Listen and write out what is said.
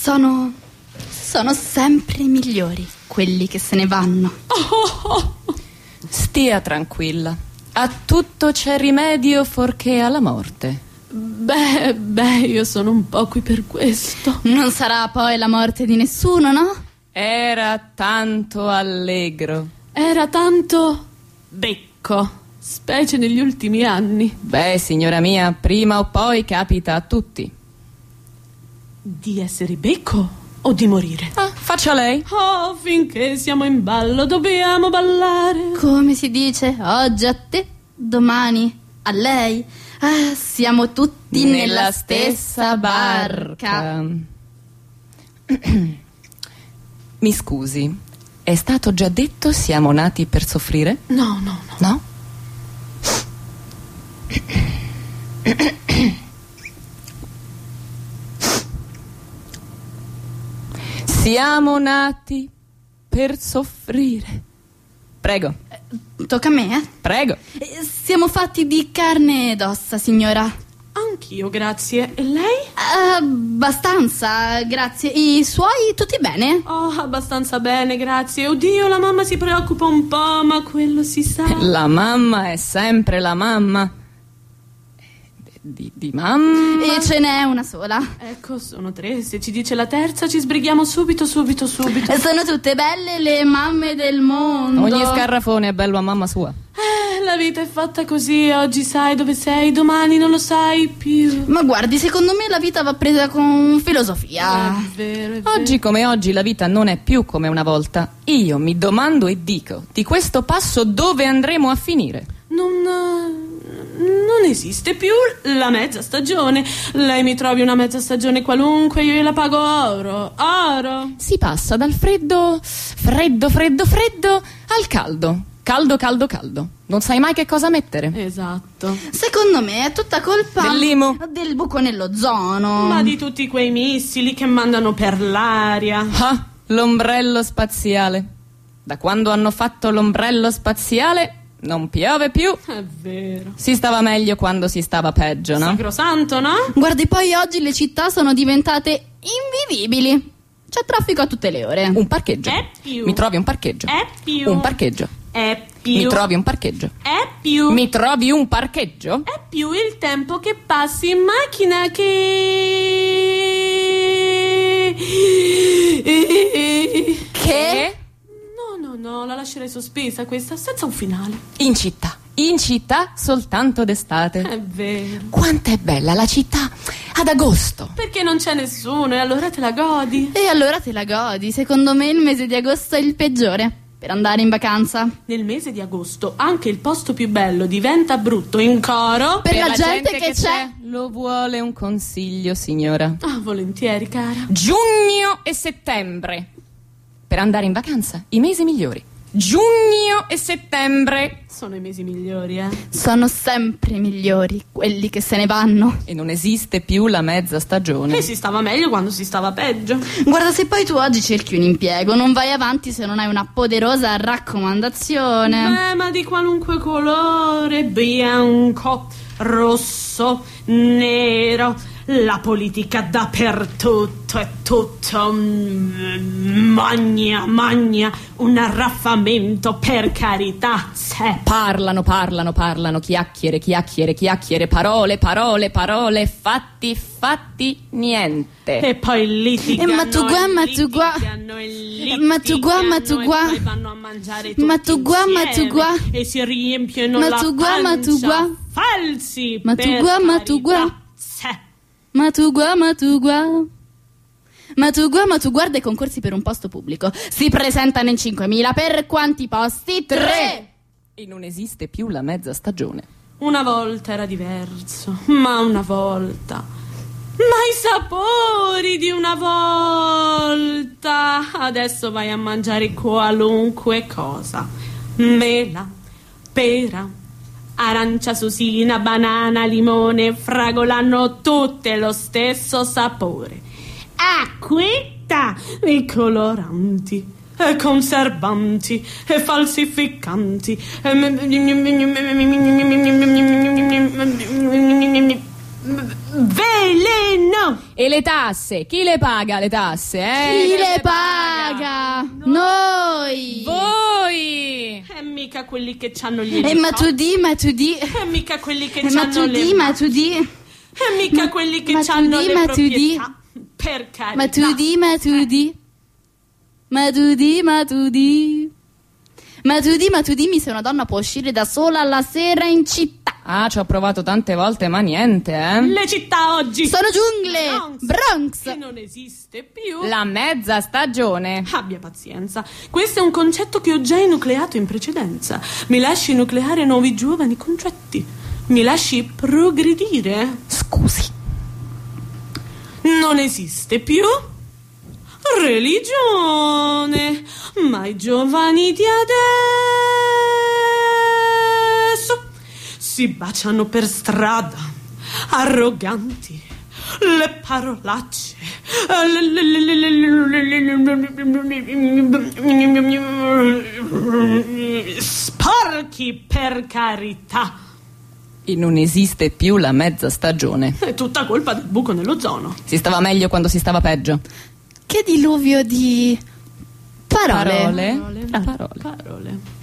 Sono sempre migliori quelli che se ne vanno. Stia tranquilla. A tutto c'è rimedio fuorché alla morte. Beh, io sono un po' qui per questo. Non sarà poi la morte di nessuno, no? Era tanto allegro. Era tanto becco, specie negli ultimi anni. Beh, signora mia, prima o poi capita a tutti. Di essere becco o di morire? Faccia lei. Oh, finché siamo in ballo dobbiamo ballare. Come si dice, oggi a te, domani a lei. Siamo tutti nella stessa barca. Mi scusi, è stato già detto siamo nati per soffrire? No? No? Siamo nati per soffrire. Prego. Tocca a me, Prego. Siamo fatti di carne ed ossa, signora. Anch'io, grazie. E lei? Abbastanza, grazie. I suoi tutti bene? Oh, abbastanza bene, grazie. Oddio, la mamma si preoccupa un po', ma quello si sa. La mamma è sempre la mamma. Di mamma. E ce n'è una sola. Ecco, sono 3. Se ci dice la terza ci sbrighiamo subito. Sono tutte belle le mamme del mondo. Ogni scarrafone è bello a mamma sua. La vita è fatta così. Oggi sai dove sei, domani non lo sai più. Ma guardi, secondo me la vita va presa con filosofia. È vero. Oggi come oggi la vita non è più come una volta. Io mi domando e dico, di questo passo dove andremo a finire? Non esiste più la mezza stagione. Lei mi trovi una mezza stagione qualunque, io gliela pago oro. Si passa dal freddo al caldo. Caldo. Non sai mai che cosa mettere. Esatto. Secondo me è tutta colpa dell'IMU, del buco nell'ozono. Ma di tutti quei missili che mandano per l'aria. L'ombrello spaziale. Da quando hanno fatto l'ombrello spaziale non piove più. È vero. Si stava meglio quando si stava peggio, no? Sacrosanto, no? Guardi, poi oggi le città sono diventate invivibili. C'è traffico a tutte le ore. Un parcheggio. È più. Mi trovi un parcheggio. È più. Un parcheggio. È più. Mi trovi un parcheggio. È più. Mi trovi un parcheggio? È più il tempo che passi in macchina che... Che? No, la lascerei sospesa questa, senza un finale. In città soltanto d'estate. È vero. Quanto è bella la città ad agosto. Perché non c'è nessuno e allora te la godi. E allora te la godi. Secondo me il mese di agosto è il peggiore per andare in vacanza. Nel mese di agosto anche il posto più bello diventa brutto in coro. Per la gente che c'è. Lo vuole un consiglio, signora? Volentieri, cara. Giugno e settembre. Per andare in vacanza, i mesi migliori. Giugno e settembre. Sono i mesi migliori, Sono sempre migliori quelli che se ne vanno. E non esiste più la mezza stagione. E si stava meglio quando si stava peggio. Guarda, se poi tu oggi cerchi un impiego, non vai avanti se non hai una poderosa raccomandazione. Ma di qualunque colore, bianco, rosso, nero. La politica dappertutto, è tutto magna, un arraffamento, per carità. Parlano, chiacchiere, parole, fatti, niente. E poi litigano, ma tu qua, e si riempiono la pancia. Falsi, ma tu guarda i concorsi per un posto pubblico. Si presentano in 5.000. Per quanti posti? 3. E non esiste più la mezza stagione. Una volta era diverso, ma una volta. Ma i sapori di una volta. Adesso vai a mangiare qualunque cosa. Mela, pera, arancia, susina, banana, limone, fragola, hanno tutte lo stesso sapore. Acquetta e coloranti e conservanti e falsificanti velenosi. No! E le tasse? Chi le paga le tasse, Chi le paga? Noi! Voi! E mica quelli che c'hanno gli Ma tu di. E mica quelli che Ma c'hanno tu le di, ma tu di. E mica quelli che ma tu c'hanno di, le ma tu di. proprietà. Per carità. Ma tu di. Ma tu di, se una donna può uscire da sola alla sera in città. Ah, ci ho provato tante volte, ma niente, Le città oggi Sono giungle, Bronx. che non esiste più. La mezza stagione. Abbia pazienza. Questo è un concetto che ho già enucleato in precedenza. Mi lasci enucleare nuovi giovani concetti. Mi lasci progredire. Scusi. Non esiste più religione, ma i giovani di adesso si baciano per strada, arroganti, le parolacce, sporchi, per carità. E non esiste più la mezza stagione. È tutta colpa del buco nell'ozono. Si stava meglio quando si stava peggio. Che diluvio di parole. Parole. Parole.